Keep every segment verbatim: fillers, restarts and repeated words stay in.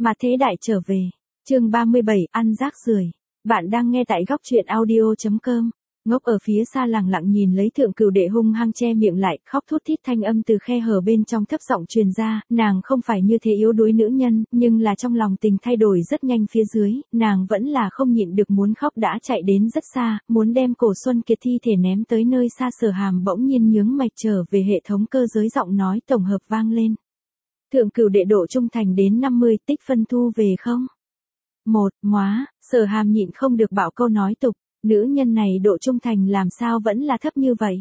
Mà thế đại trở về. Chương ba mươi bảy, ăn rác rưởi. Bạn đang nghe tại góc truyện audio chấm com. Ngốc ở phía xa lẳng lặng nhìn lấy Thượng Cửu Đệ hung hăng che miệng lại, khóc thút thít thanh âm từ khe hở bên trong thấp giọng truyền ra, nàng không phải như thế yếu đuối nữ nhân, nhưng là trong lòng tình thay đổi rất nhanh phía dưới, nàng vẫn là không nhịn được muốn khóc đã chạy đến rất xa, muốn đem Cổ Xuân Kiệt thi thể ném tới nơi xa. Sở Hàm bỗng nhiên nhướng mày trở về hệ thống cơ giới giọng nói tổng hợp vang lên. Thượng Cửu Đệ độ trung thành đến năm mươi, tích phân thu về không? Một, móa, Sở Hàm nhịn không được bảo câu nói tục, nữ nhân này độ trung thành làm sao vẫn là thấp như vậy?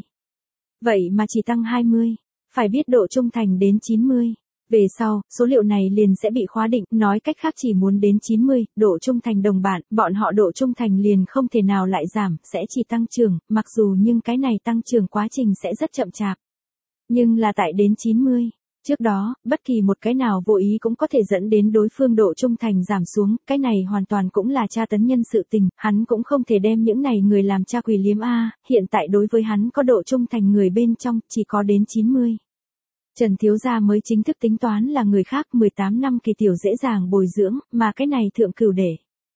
Vậy mà chỉ tăng hai mươi, phải biết độ trung thành đến chín mươi. Về sau, số liệu này liền sẽ bị khóa định, nói cách khác chỉ muốn đến chín mươi, độ trung thành đồng bạn, bọn họ độ trung thành liền không thể nào lại giảm, sẽ chỉ tăng trưởng, mặc dù nhưng cái này tăng trưởng quá trình sẽ rất chậm chạp. Nhưng là tại đến chín mươi. Trước đó, bất kỳ một cái nào vô ý cũng có thể dẫn đến đối phương độ trung thành giảm xuống, cái này hoàn toàn cũng là tra tấn nhân sự tình, hắn cũng không thể đem những này người làm cha quỷ liếm a, hiện tại đối với hắn có độ trung thành người bên trong, chỉ có đến chín mươi. Trần thiếu gia mới chính thức tính toán là người khác mười tám năm kỳ tiểu dễ dàng bồi dưỡng, mà cái này Thượng Cửu Đệ.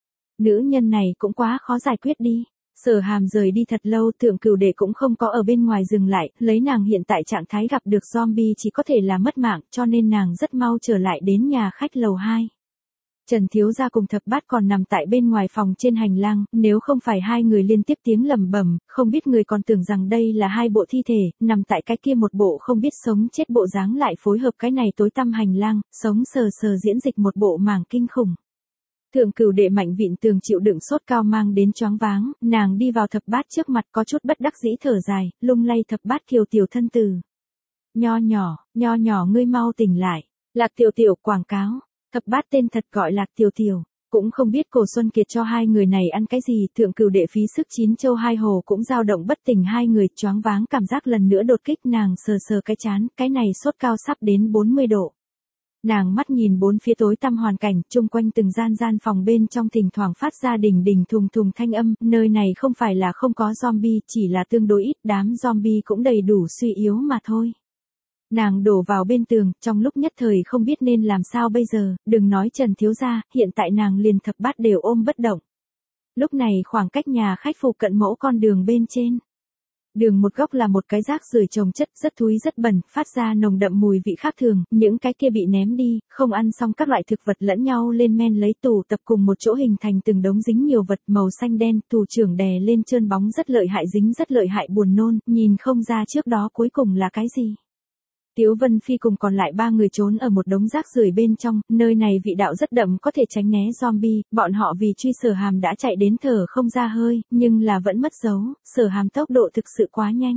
Nữ nhân này cũng quá khó giải quyết đi. Sở Hàm rời đi thật lâu, Thượng Cửu Đệ cũng không có ở bên ngoài dừng lại, lấy nàng hiện tại trạng thái gặp được zombie chỉ có thể là mất mạng, cho nên nàng rất mau trở lại đến nhà khách lầu hai. Trần thiếu gia cùng Thập Bát còn nằm tại bên ngoài phòng trên hành lang, nếu không phải hai người liên tiếp tiếng lẩm bẩm, không biết người còn tưởng rằng đây là hai bộ thi thể, nằm tại cái kia một bộ không biết sống chết bộ dáng lại phối hợp cái này tối tăm hành lang, sống sờ sờ diễn dịch một bộ mảng kinh khủng. Thượng Cửu Đệ mạnh vịn tường chịu đựng sốt cao mang đến choáng váng, nàng đi vào Thập Bát trước mặt có chút bất đắc dĩ thở dài, lung lay Thập Bát kiều tiểu thân từ. Nho nhỏ, nho nhỏ ngươi mau tỉnh lại. Lạc Tiểu Tiểu quảng cáo. Thập Bát tên thật gọi Lạc Tiểu Tiểu. Cũng không biết Cổ Xuân Kiệt cho hai người này ăn cái gì, Thượng Cửu Đệ phí sức chín châu hai hồ cũng dao động bất tỉnh, hai người choáng váng cảm giác lần nữa đột kích, nàng sờ sờ cái chán, cái này sốt cao sắp đến bốn mươi độ. Nàng mắt nhìn bốn phía tối tăm hoàn cảnh, chung quanh từng gian gian phòng bên trong thỉnh thoảng phát ra đình đình thùng thùng thanh âm, nơi này không phải là không có zombie, chỉ là tương đối ít, đám zombie cũng đầy đủ suy yếu mà thôi. Nàng đổ vào bên tường, trong lúc nhất thời không biết nên làm sao bây giờ, đừng nói Trần thiếu gia, hiện tại nàng liền Thập Bát đều ôm bất động. Lúc này khoảng cách nhà khách phụ cận mẫu con đường bên trên. Đường một góc là một cái rác rưởi chồng chất, rất thúi rất bẩn, phát ra nồng đậm mùi vị khác thường, những cái kia bị ném đi, không ăn xong các loại thực vật lẫn nhau lên men lấy tủ tập cùng một chỗ hình thành từng đống dính nhiều vật màu xanh đen, tủ trưởng đè lên trơn bóng rất lợi hại, dính rất lợi hại, buồn nôn, nhìn không ra trước đó cuối cùng là cái gì. Tiếu Vân Phi cùng còn lại ba người trốn ở một đống rác rưởi bên trong, nơi này vị đạo rất đậm có thể tránh né zombie, bọn họ vì truy Sở Hàm đã chạy đến thở không ra hơi, nhưng là vẫn mất dấu, Sở Hàm tốc độ thực sự quá nhanh.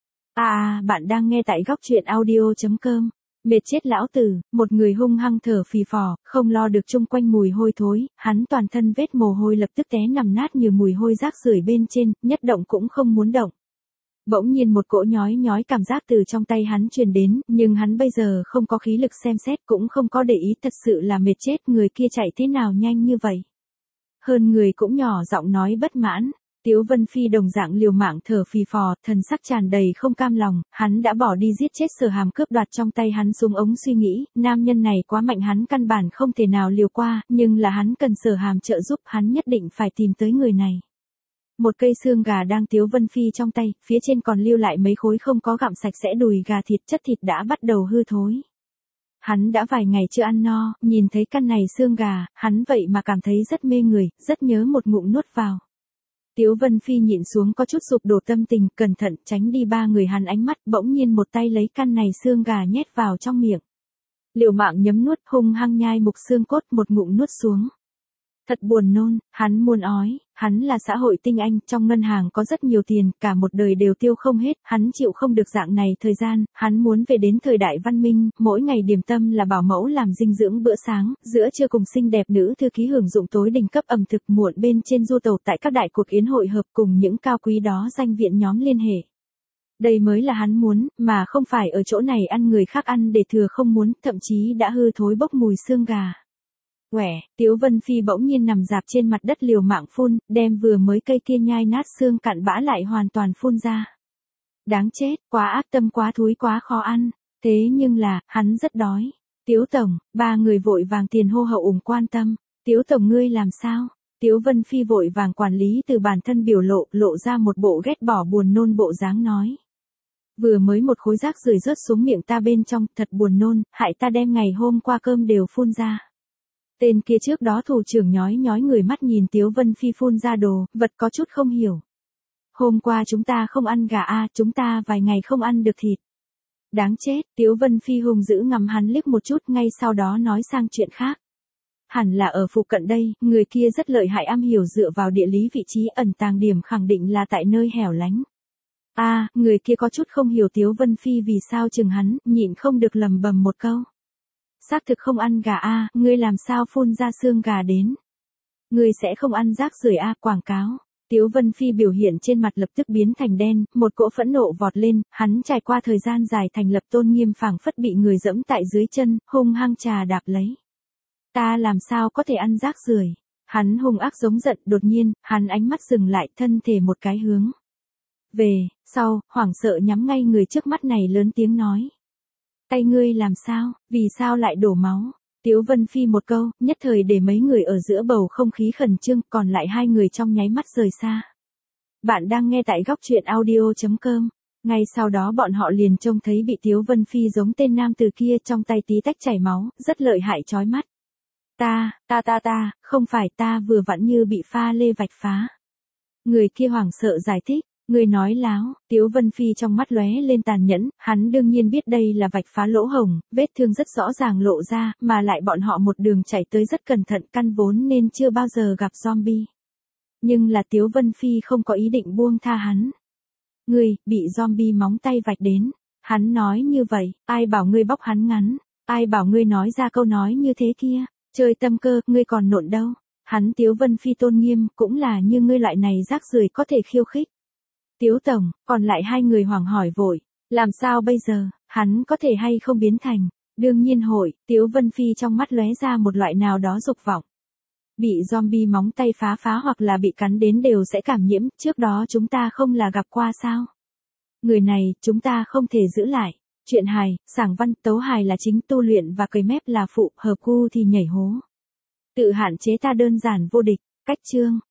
À, bạn đang nghe tại góc truyện audio chấm com. Mệt chết lão tử, một người hung hăng thở phì phò, không lo được chung quanh mùi hôi thối, hắn toàn thân vết mồ hôi lập tức té nằm nát như mùi hôi rác rưởi bên trên, nhất động cũng không muốn động. Bỗng nhiên một cỗ nhói nhói cảm giác từ trong tay hắn truyền đến, nhưng hắn bây giờ không có khí lực xem xét, cũng không có để ý, thật sự là mệt chết, người kia chạy thế nào nhanh như vậy. Hơn người cũng nhỏ giọng nói bất mãn. Tiếu Vân Phi đồng dạng liều mạng thở phì phò, thần sắc tràn đầy không cam lòng, hắn đã bỏ đi giết chết Sở Hàm, cướp đoạt trong tay hắn súng ống, suy nghĩ, nam nhân này quá mạnh, hắn căn bản không thể nào liều qua, nhưng là hắn cần Sở Hàm trợ giúp, hắn nhất định phải tìm tới người này. Một cây xương gà đang Tiếu Vân Phi trong tay, phía trên còn lưu lại mấy khối không có gặm sạch sẽ đùi gà thịt, chất thịt đã bắt đầu hư thối. Hắn đã vài ngày chưa ăn no, nhìn thấy căn này xương gà, hắn vậy mà cảm thấy rất mê người, rất nhớ một ngụm nuốt vào. Tiếu Vân Phi nhịn xuống có chút sụp đổ tâm tình, cẩn thận tránh đi ba người hắn ánh mắt, bỗng nhiên một tay lấy căn này xương gà nhét vào trong miệng. Liều mạng nhấm nuốt, hung hăng nhai mục xương cốt, một ngụm nuốt xuống. Thật buồn nôn, hắn muốn ói, hắn là xã hội tinh anh, trong ngân hàng có rất nhiều tiền, cả một đời đều tiêu không hết, hắn chịu không được dạng này thời gian, hắn muốn về đến thời đại văn minh, mỗi ngày điểm tâm là bảo mẫu làm dinh dưỡng bữa sáng, giữa trưa cùng xinh đẹp nữ thư ký hưởng dụng tối đỉnh cấp ẩm thực, muộn bên trên du tàu tại các đại cuộc yến hội hợp cùng những cao quý đó danh viện nhóm liên hệ. Đây mới là hắn muốn, mà không phải ở chỗ này ăn người khác ăn để thừa không muốn, thậm chí đã hư thối bốc mùi xương gà. Quẻ, Tiếu Vân Phi bỗng nhiên nằm dạp trên mặt đất liều mạng phun, đem vừa mới cây kia nhai nát xương cặn bã lại hoàn toàn phun ra. Đáng chết, quá ác tâm, quá thúi, quá khó ăn. Thế nhưng là, hắn rất đói. Tiếu Tổng, ba người vội vàng tiền hô hậu ủng quan tâm. Tiếu Tổng ngươi làm sao? Tiếu Vân Phi vội vàng quản lý từ bản thân biểu lộ, lộ ra một bộ ghét bỏ buồn nôn bộ dáng nói. Vừa mới một khối rác rưởi rớt xuống miệng ta bên trong, thật buồn nôn, hại ta đem ngày hôm qua cơm đều phun ra. Tên kia trước đó thủ trưởng nhói nhói người mắt nhìn Tiếu Vân Phi phun ra đồ, vật có chút không hiểu. Hôm qua chúng ta không ăn gà a, chúng ta vài ngày không ăn được thịt. Đáng chết, Tiếu Vân Phi hung dữ ngắm hắn liếc một chút ngay sau đó nói sang chuyện khác. Hẳn là ở phụ cận đây, người kia rất lợi hại am hiểu dựa vào địa lý vị trí ẩn tàng điểm khẳng định là tại nơi hẻo lánh. A, à, người kia có chút không hiểu Tiếu Vân Phi vì sao chừng hắn, nhịn không được lầm bầm một câu. Xác thực không ăn gà a, à, ngươi làm sao phun ra xương gà đến? Ngươi sẽ không ăn rác rưởi a, à, quảng cáo. Tiếu Vân Phi biểu hiện trên mặt lập tức biến thành đen, một cỗ phẫn nộ vọt lên, hắn trải qua thời gian dài thành lập tôn nghiêm phảng phất bị người dẫm tại dưới chân, hung hăng trà đạp lấy. Ta làm sao có thể ăn rác rưởi? Hắn hung ác giống giận, đột nhiên, hắn ánh mắt dừng lại, thân thể một cái hướng về sau, hoảng sợ nhắm ngay người trước mắt này lớn tiếng nói. Tay ngươi làm sao, vì sao lại đổ máu? Tiếu Vân Phi một câu, nhất thời để mấy người ở giữa bầu không khí khẩn trương, còn lại hai người trong nháy mắt rời xa. Bạn đang nghe tại góc truyện audio chấm com. Ngay sau đó bọn họ liền trông thấy bị Tiếu Vân Phi giống tên nam từ kia trong tay tí tách chảy máu, rất lợi hại chói mắt. Ta, ta ta ta, không phải ta vừa vặn như bị pha lê vạch phá. Người kia hoảng sợ giải thích. Người nói láo, Tiếu Vân Phi trong mắt lóe lên tàn nhẫn, hắn đương nhiên biết đây là vạch phá lỗ hổng, vết thương rất rõ ràng lộ ra, mà lại bọn họ một đường chạy tới rất cẩn thận căn vốn nên chưa bao giờ gặp zombie. Nhưng là Tiếu Vân Phi không có ý định buông tha hắn. Ngươi, bị zombie móng tay vạch đến. Hắn nói như vậy, ai bảo ngươi bóc hắn ngắn, ai bảo ngươi nói ra câu nói như thế kia, chơi tâm cơ, ngươi còn nộn đâu. Hắn Tiếu Vân Phi tôn nghiêm, cũng là như ngươi loại này rác rưởi có thể khiêu khích. Tiếu Tổng, còn lại hai người hoảng hỏi vội, làm sao bây giờ, hắn có thể hay không biến thành, đương nhiên hội, Tiếu Vân Phi trong mắt lóe ra một loại nào đó dục vọng. Bị zombie móng tay phá phá hoặc là bị cắn đến đều sẽ cảm nhiễm, trước đó chúng ta không là gặp qua sao? Người này, chúng ta không thể giữ lại. Chuyện hài, sảng văn, tấu hài là chính, tu luyện và cười mép là phụ, hợp gu thì nhảy hố. Tự hạn chế ta đơn giản vô địch, cách chương.